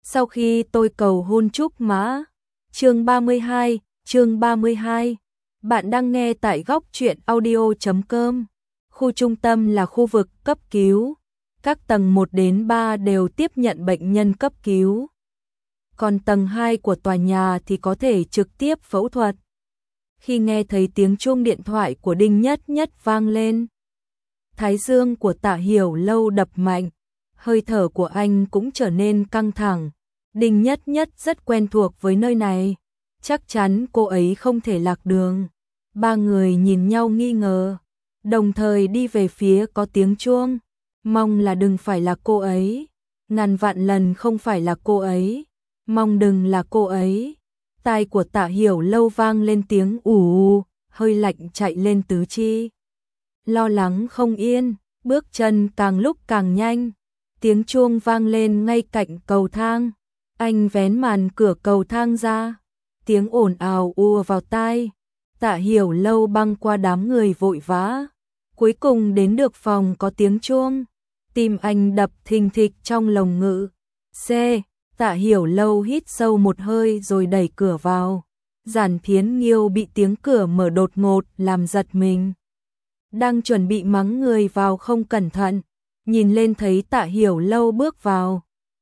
Sau khi tôi cầu hôn Trúc Mã. Chương 32. Bạn đang nghe tại góc truyện audio.com. Khu trung tâm là khu vực cấp cứu. Các tầng 1 đến 3 đều tiếp nhận bệnh nhân cấp cứu. Còn tầng 2 của tòa nhà thì có thể trực tiếp phẫu thuật. Khi nghe thấy tiếng chuông điện thoại của Đinh Nhất Nhất vang lên, thái dương của Tạ Hiểu Lâu đập mạnh, hơi thở của anh cũng trở nên căng thẳng. Đinh Nhất Nhất rất quen thuộc với nơi này, chắc chắn cô ấy không thể lạc đường. Ba người nhìn nhau nghi ngờ, đồng thời đi về phía có tiếng chuông, mong là đừng phải là cô ấy, ngàn vạn lần không phải là cô ấy, mong đừng là cô ấy. Tai của Tạ Hiểu Lâu vang lên tiếng ù, hơi lạnh chạy lên tứ chi. Lo lắng không yên, bước chân càng lúc càng nhanh. Tiếng chuông vang lên ngay cạnh cầu thang. Anh vén màn cửa cầu thang ra. Tiếng ồn ào ùa vào tai. Tạ Hiểu Lâu băng qua đám người vội vã. Cuối cùng đến được phòng có tiếng chuông. Tim anh đập thình thịch trong lồng ngực. Tạ Hiểu Lâu hít sâu một hơi rồi đẩy cửa vào. Giản Thiến Nghiêu bị tiếng cửa mở đột ngột làm giật mình. Đang chuẩn bị mắng người vào không cẩn thận, nhìn lên thấy Tạ Hiểu Lâu bước vào.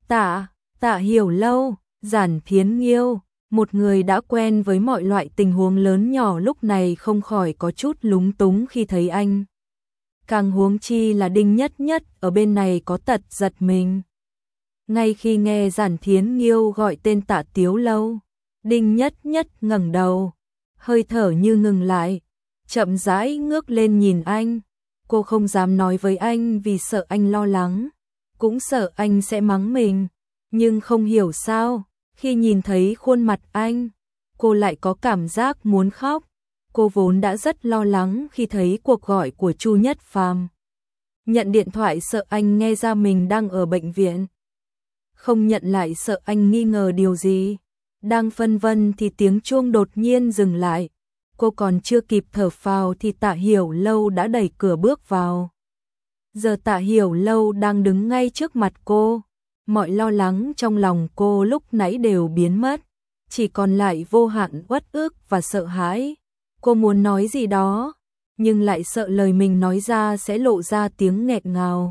Tạ Hiểu Lâu, Giản Thiến Nghiêu, một người đã quen với mọi loại tình huống lớn nhỏ lúc này không khỏi có chút lúng túng khi thấy anh. Càng huống chi là Đinh Nhất Nhất ở bên này có tật giật mình. Ngay khi nghe Giản Thiến Nghiêu gọi tên Tạ Tiếu Lâu, Đinh Nhất Nhất ngẩng đầu, hơi thở như ngừng lại, chậm rãi ngước lên nhìn anh. Cô không dám nói với anh vì sợ anh lo lắng, cũng sợ anh sẽ mắng mình, nhưng không hiểu sao, khi nhìn thấy khuôn mặt anh, cô lại có cảm giác muốn khóc. Cô vốn đã rất lo lắng khi thấy cuộc gọi của Chu Nhất Phàm. Nhận điện thoại sợ anh nghe ra mình đang ở bệnh viện, không nhận lại sợ anh nghi ngờ điều gì. Đang phân vân thì tiếng chuông đột nhiên dừng lại. Cô còn chưa kịp thở phào thì Tạ Hiểu Lâu đã đẩy cửa bước vào. Giờ Tạ Hiểu Lâu đang đứng ngay trước mặt cô. Mọi lo lắng trong lòng cô lúc nãy đều biến mất, chỉ còn lại vô hạn uất ức và sợ hãi. Cô muốn nói gì đó, nhưng lại sợ lời mình nói ra sẽ lộ ra tiếng nghẹn ngào.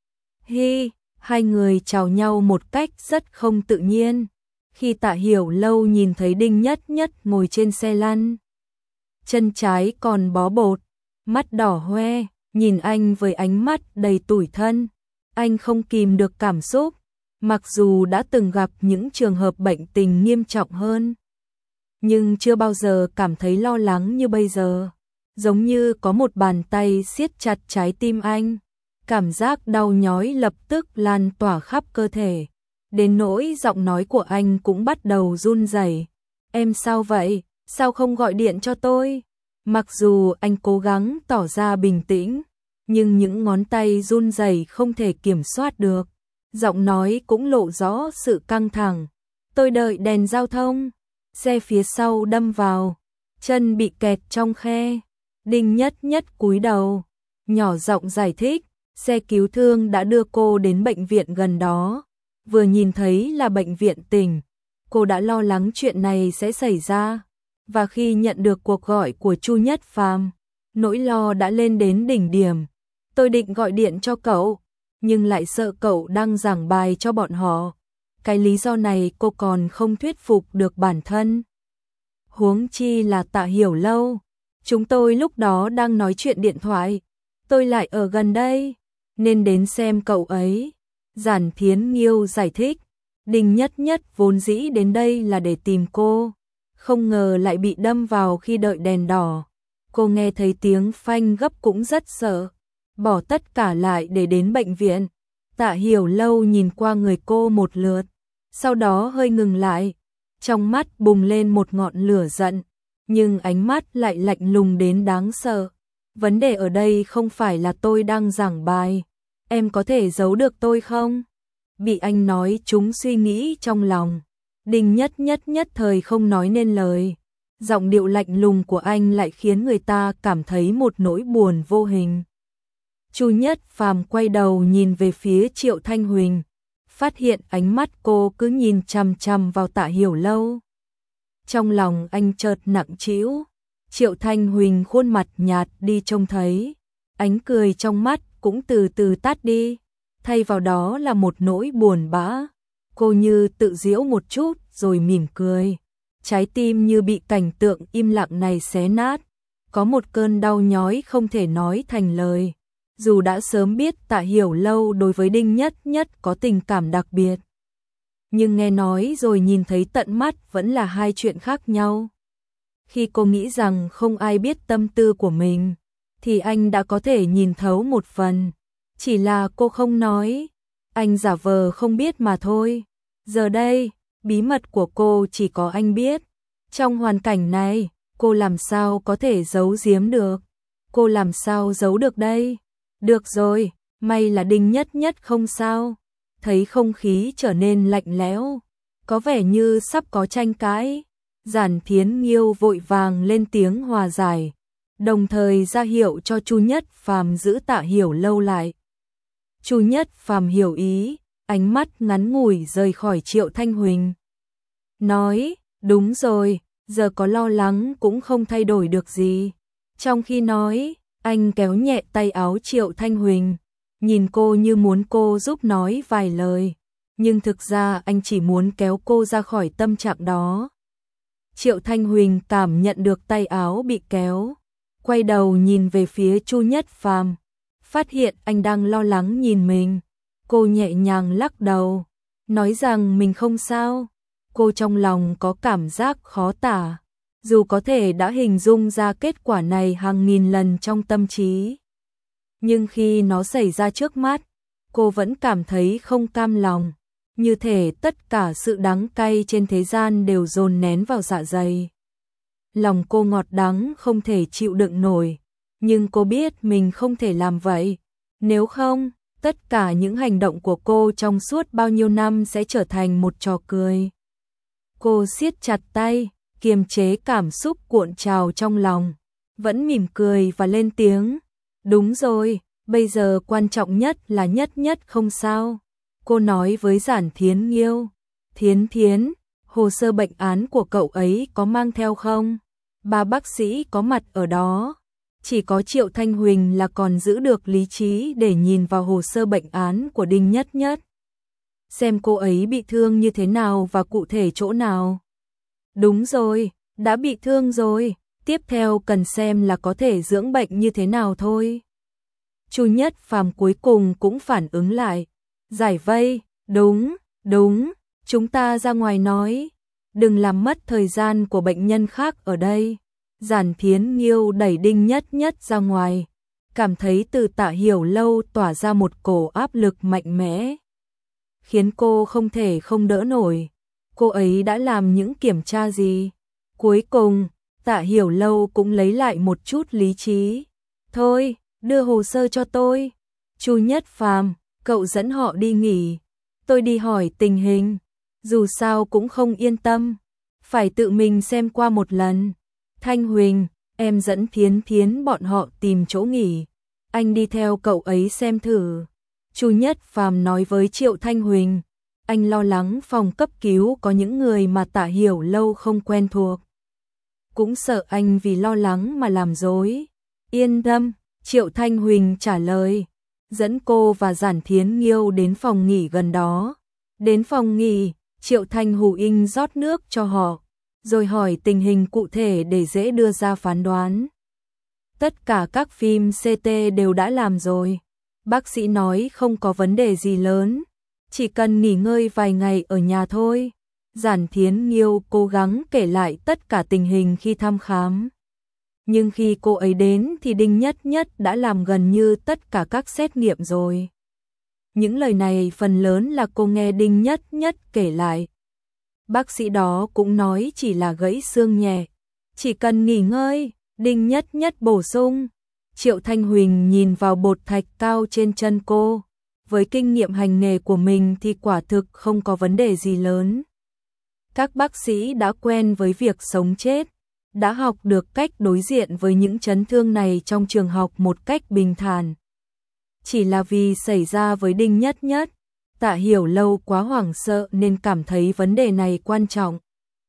Hai người chào nhau một cách rất không tự nhiên. Khi Tạ Hiểu Lâu nhìn thấy Đinh Nhất Nhất ngồi trên xe lăn, chân trái còn bó bột, mắt đỏ hoe, nhìn anh với ánh mắt đầy tủi thân. Anh không kìm được cảm xúc, mặc dù đã từng gặp những trường hợp bệnh tình nghiêm trọng hơn, nhưng chưa bao giờ cảm thấy lo lắng như bây giờ. Giống như có một bàn tay siết chặt trái tim anh, cảm giác đau nhói lập tức lan tỏa khắp cơ thể. Đến nỗi giọng nói của anh cũng bắt đầu run rẩy. Em sao vậy? Sao không gọi điện cho tôi? Mặc dù anh cố gắng tỏ ra bình tĩnh, nhưng những ngón tay run rẩy không thể kiểm soát được. Giọng nói cũng lộ rõ sự căng thẳng. Tôi đợi đèn giao thông, xe phía sau đâm vào, chân bị kẹt trong khe. Đinh Nhất Nhất cúi đầu, nhỏ giọng giải thích, xe cứu thương đã đưa cô đến bệnh viện gần đó. Vừa nhìn thấy là bệnh viện tỉnh, cô đã lo lắng chuyện này sẽ xảy ra. Và khi nhận được cuộc gọi của Chu Nhất Phàm, nỗi lo đã lên đến đỉnh điểm. Tôi định gọi điện cho cậu, nhưng lại sợ cậu đang giảng bài cho bọn họ. Cái lý do này cô còn không thuyết phục được bản thân. Huống chi là Tạ Hiểu Lâu. Chúng tôi lúc đó đang nói chuyện điện thoại. Tôi lại ở gần đây, nên đến xem cậu ấy. Giản Thiến Nghiêu giải thích. Đinh Nhất Nhất vốn dĩ đến đây là để tìm cô, không ngờ lại bị đâm vào khi đợi đèn đỏ. Cô nghe thấy tiếng phanh gấp cũng rất sợ, bỏ tất cả lại để đến bệnh viện. Tạ Hiểu Lâu nhìn qua người cô một lượt, sau đó hơi ngừng lại, trong mắt bùng lên một ngọn lửa giận, nhưng ánh mắt lại lạnh lùng đến đáng sợ. Vấn đề ở đây không phải là tôi đang giảng bài, em có thể giấu được tôi không? Bị anh nói trúng suy nghĩ trong lòng, Đinh Nhất Nhất thời không nói nên lời. Giọng điệu lạnh lùng của anh lại khiến người ta cảm thấy một nỗi buồn vô hình. Chu Nhất Phàm quay đầu nhìn về phía Triệu Thanh Huỳnh, phát hiện ánh mắt cô cứ nhìn chằm chằm vào Tạ Hiểu Lâu. Trong lòng anh chợt nặng trĩu. Triệu Thanh Huỳnh khuôn mặt nhạt đi trông thấy, ánh cười trong mắt cũng từ từ tắt đi, thay vào đó là một nỗi buồn bã. Cô như tự giễu một chút rồi mỉm cười. Trái tim như bị cảnh tượng im lặng này xé nát, có một cơn đau nhói không thể nói thành lời. Dù đã sớm biết Tạ Hiểu Lâu đối với Đinh Nhất Nhất có tình cảm đặc biệt, nhưng nghe nói rồi nhìn thấy tận mắt vẫn là hai chuyện khác nhau. Khi cô nghĩ rằng không ai biết tâm tư của mình, thì anh đã có thể nhìn thấu một phần. Chỉ là cô không nói, anh giả vờ không biết mà thôi. Giờ đây, bí mật của cô chỉ có anh biết. Trong hoàn cảnh này, cô làm sao có thể giấu giếm được? Cô làm sao giấu được đây? Được rồi, may là Đinh Nhất Nhất không sao. Thấy không khí trở nên lạnh lẽo, có vẻ như sắp có tranh cãi. Giản Thiến Nghiêu vội vàng lên tiếng hòa giải, đồng thời ra hiệu cho Chu Nhất Phàm giữ Tạ Hiểu Lâu lại. Chu Nhất Phàm hiểu ý, ánh mắt ngắn ngủi rời khỏi Triệu Thanh Huỳnh. Nói, đúng rồi, giờ có lo lắng cũng không thay đổi được gì. Trong khi nói, anh kéo nhẹ tay áo Triệu Thanh Huỳnh, nhìn cô như muốn cô giúp nói vài lời. Nhưng thực ra anh chỉ muốn kéo cô ra khỏi tâm trạng đó. Triệu Thanh Huỳnh cảm nhận được tay áo bị kéo, quay đầu nhìn về phía Chu Nhất Phàm, phát hiện anh đang lo lắng nhìn mình. Cô nhẹ nhàng lắc đầu, nói rằng mình không sao. Cô trong lòng có cảm giác khó tả, dù có thể đã hình dung ra kết quả này hàng nghìn lần trong tâm trí. Nhưng khi nó xảy ra trước mắt, cô vẫn cảm thấy không cam lòng, như thể tất cả sự đắng cay trên thế gian đều dồn nén vào dạ dày. Lòng cô ngọt đắng không thể chịu đựng nổi, nhưng cô biết mình không thể làm vậy. Nếu không, tất cả những hành động của cô trong suốt bao nhiêu năm sẽ trở thành một trò cười. Cô siết chặt tay, kiềm chế cảm xúc cuộn trào trong lòng, vẫn mỉm cười và lên tiếng. Đúng rồi, bây giờ quan trọng nhất là Nhất Nhất không sao. Cô nói với Giản Thiến Nghiêu. Thiến Thiến, hồ sơ bệnh án của cậu ấy có mang theo không? Ba bác sĩ có mặt ở đó. Chỉ có Triệu Thanh Huỳnh là còn giữ được lý trí để nhìn vào hồ sơ bệnh án của Đinh Nhất Nhất. Xem cô ấy bị thương như thế nào và cụ thể chỗ nào. Đúng rồi, đã bị thương rồi. Tiếp theo cần xem là có thể dưỡng bệnh như thế nào thôi. Chu Nhất Phàm cuối cùng cũng phản ứng lại. Giải vây, đúng, chúng ta ra ngoài nói. Đừng làm mất thời gian của bệnh nhân khác ở đây. Giản Thiến Nghiêu đẩy Đinh Nhất Nhất ra ngoài, cảm thấy từ Tạ Hiểu Lâu tỏa ra một cổ áp lực mạnh mẽ, khiến cô không thể không đỡ nổi. Cô ấy đã làm những kiểm tra gì? Cuối cùng, Tạ Hiểu Lâu cũng lấy lại một chút lý trí. Thôi, đưa hồ sơ cho tôi. Chu Nhất Phàm, cậu dẫn họ đi nghỉ. Tôi đi hỏi tình hình. Dù sao cũng không yên tâm, phải tự mình xem qua một lần. Thanh Huỳnh, em dẫn Thiến Thiến bọn họ tìm chỗ nghỉ. Anh đi theo cậu ấy xem thử. Chu Nhất Phàm nói với Triệu Thanh Huỳnh. Anh lo lắng phòng cấp cứu có những người mà Tạ Hiểu Lâu không quen thuộc. Cũng sợ anh vì lo lắng mà làm dối. Yên tâm, Triệu Thanh Huỳnh trả lời. Dẫn cô và Giản Thiến Nghiêu đến phòng nghỉ gần đó. Đến phòng nghỉ, Triệu Thanh Huỳnh rót nước cho họ, rồi hỏi tình hình cụ thể để dễ đưa ra phán đoán. Tất cả các phim CT đều đã làm rồi. Bác sĩ nói không có vấn đề gì lớn, chỉ cần nghỉ ngơi vài ngày ở nhà thôi. Giản Thiến Nghiêu cố gắng kể lại tất cả tình hình khi thăm khám. Nhưng khi cô ấy đến thì Đinh Nhất Nhất đã làm gần như tất cả các xét nghiệm rồi. Những lời này phần lớn là cô nghe Đinh Nhất Nhất kể lại. Bác sĩ đó cũng nói chỉ là gãy xương nhẹ, chỉ cần nghỉ ngơi. Đinh Nhất Nhất bổ sung. Triệu Thanh Huỳnh nhìn vào bột thạch cao trên chân cô. Với kinh nghiệm hành nghề của mình thì quả thực không có vấn đề gì lớn. Các bác sĩ đã quen với việc sống chết, đã học được cách đối diện với những chấn thương này trong trường học một cách bình thản. Chỉ là vì xảy ra với Đinh Nhất Nhất, Tạ Hiểu Lâu quá hoảng sợ nên cảm thấy vấn đề này quan trọng.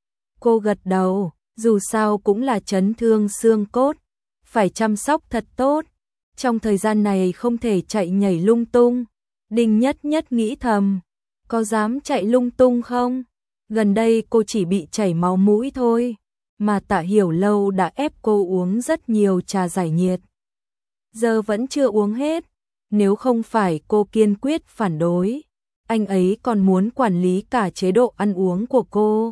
Cô gật đầu, dù sao cũng là chấn thương xương cốt, phải chăm sóc thật tốt. Trong thời gian này không thể chạy nhảy lung tung. Đinh Nhất Nhất nghĩ thầm, có dám chạy lung tung không? Gần đây cô chỉ bị chảy máu mũi thôi, mà Tạ Hiểu Lâu đã ép cô uống rất nhiều trà giải nhiệt. Giờ vẫn chưa uống hết, nếu không phải cô kiên quyết phản đối, anh ấy còn muốn quản lý cả chế độ ăn uống của cô.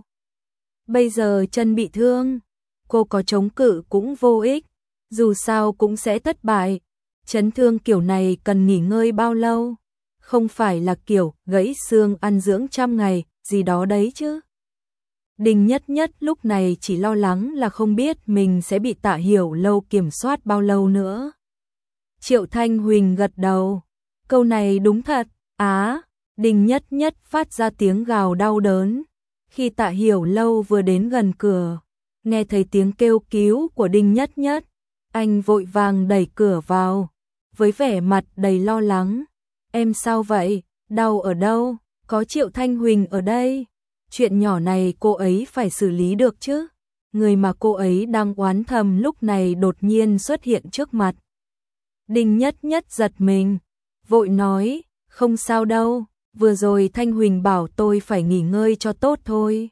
Bây giờ chân bị thương, cô có chống cự cũng vô ích, dù sao cũng sẽ thất bại. Chấn thương kiểu này cần nghỉ ngơi bao lâu? Không phải là kiểu gãy xương ăn dưỡng 100 ngày, gì đó đấy chứ. Đinh Nhất Nhất lúc này chỉ lo lắng là không biết mình sẽ bị Tạ Hiểu Lâu kiểm soát bao lâu nữa. Triệu Thanh Huỳnh gật đầu, câu này đúng thật. Đinh Nhất Nhất phát ra tiếng gào đau đớn. Khi Tạ Hiểu Lâu vừa đến gần cửa, nghe thấy tiếng kêu cứu của Đinh Nhất Nhất, anh vội vàng đẩy cửa vào, với vẻ mặt đầy lo lắng. Em sao vậy? Đau ở đâu? Có Triệu Thanh Huỳnh ở đây. Chuyện nhỏ này cô ấy phải xử lý được chứ. Người mà cô ấy đang oán thầm lúc này đột nhiên xuất hiện trước mặt. Đinh Nhất Nhất giật mình, vội nói, không sao đâu, vừa rồi Thanh Huỳnh bảo tôi phải nghỉ ngơi cho tốt thôi.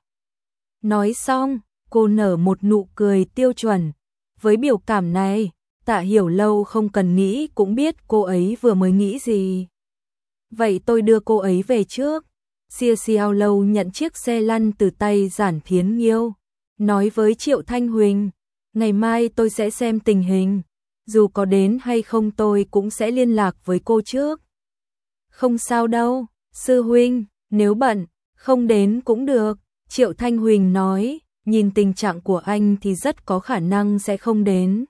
Nói xong, cô nở một nụ cười tiêu chuẩn. Với biểu cảm này, Tạ Hiểu Lâu không cần nghĩ cũng biết cô ấy vừa mới nghĩ gì. Vậy tôi đưa cô ấy về trước. Xia Xiao Lâu nhận chiếc xe lăn từ tay Giản Thiến Nghiêu, nói với Triệu Thanh Huỳnh, ngày mai tôi sẽ xem tình hình, dù có đến hay không tôi cũng sẽ liên lạc với cô trước. Không sao đâu, sư huynh, nếu bận, không đến cũng được, Triệu Thanh Huỳnh nói, nhìn tình trạng của anh thì rất có khả năng sẽ không đến.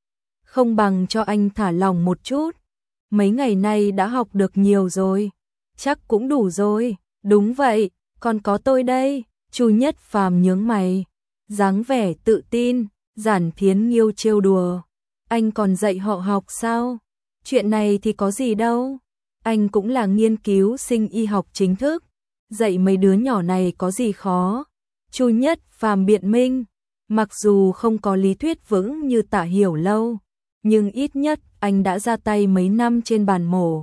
Không bằng cho anh thả lỏng một chút, mấy ngày nay đã học được nhiều rồi, chắc cũng đủ rồi. Đúng vậy, còn có tôi đây. Chu Nhất Phàm nhướng mày, dáng vẻ tự tin. Giản Thiến Nghiêu trêu đùa, anh còn dạy họ học sao? Chuyện này thì có gì đâu, anh cũng là nghiên cứu sinh y học chính thức, dạy mấy đứa nhỏ này có gì khó. Chu Nhất Phàm biện minh, mặc dù không có lý thuyết vững như Tạ Hiểu Lâu, nhưng ít nhất anh đã ra tay mấy năm trên bàn mổ,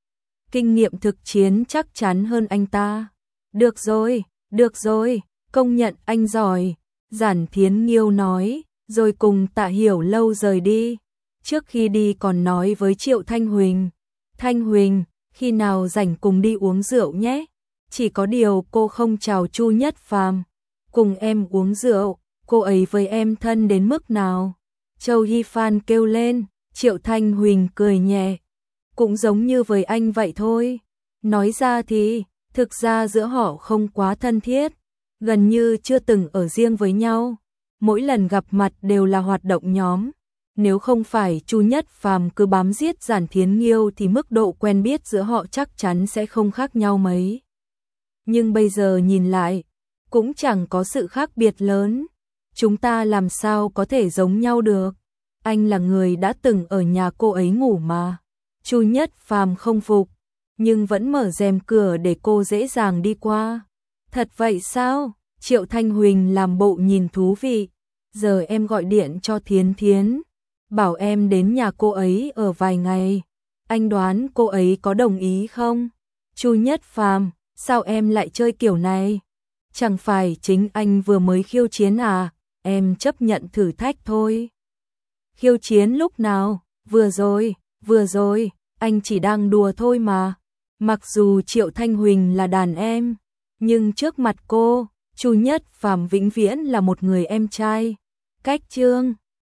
kinh nghiệm thực chiến chắc chắn hơn anh ta. Được rồi, công nhận anh giỏi, Giản Thiến Nghiêu nói, rồi cùng Tạ Hiểu Lâu rời đi. Trước khi đi còn nói với Triệu Thanh Huỳnh, Thanh Huỳnh, khi nào rảnh cùng đi uống rượu nhé. Chỉ có điều cô không chào Chu Nhất Phàm, cùng em uống rượu, cô ấy với em thân đến mức nào? Châu Hi Phan kêu lên. Triệu Thanh Huỳnh cười nhẹ, cũng giống như với anh vậy thôi. Nói ra thì, thực ra giữa họ không quá thân thiết, gần như chưa từng ở riêng với nhau. Mỗi lần gặp mặt đều là hoạt động nhóm. Nếu không phải Chu Nhất Phàm cứ bám giết Giản Thiến Nghiêu thì mức độ quen biết giữa họ chắc chắn sẽ không khác nhau mấy. Nhưng bây giờ nhìn lại, cũng chẳng có sự khác biệt lớn. Chúng ta làm sao có thể giống nhau được? Anh là người đã từng ở nhà cô ấy ngủ mà. Chu Nhất Phàm không phục, nhưng vẫn mở rèm cửa để cô dễ dàng đi qua. Thật vậy sao? Triệu Thanh Huỳnh làm bộ nhìn thú vị. Giờ em gọi điện cho Thiến Thiến, bảo em đến nhà cô ấy ở vài ngày. Anh đoán cô ấy có đồng ý không? Chu Nhất Phàm, sao em lại chơi kiểu này? Chẳng phải chính anh vừa mới khiêu chiến à? Em chấp nhận thử thách thôi. Khiêu chiến lúc nào? Vừa rồi, anh chỉ đang đùa thôi mà. Mặc dù Triệu Thanh Huỳnh là đàn em, nhưng trước mặt cô, Chu Nhất Phàm vĩnh viễn là một người em trai. Cách chương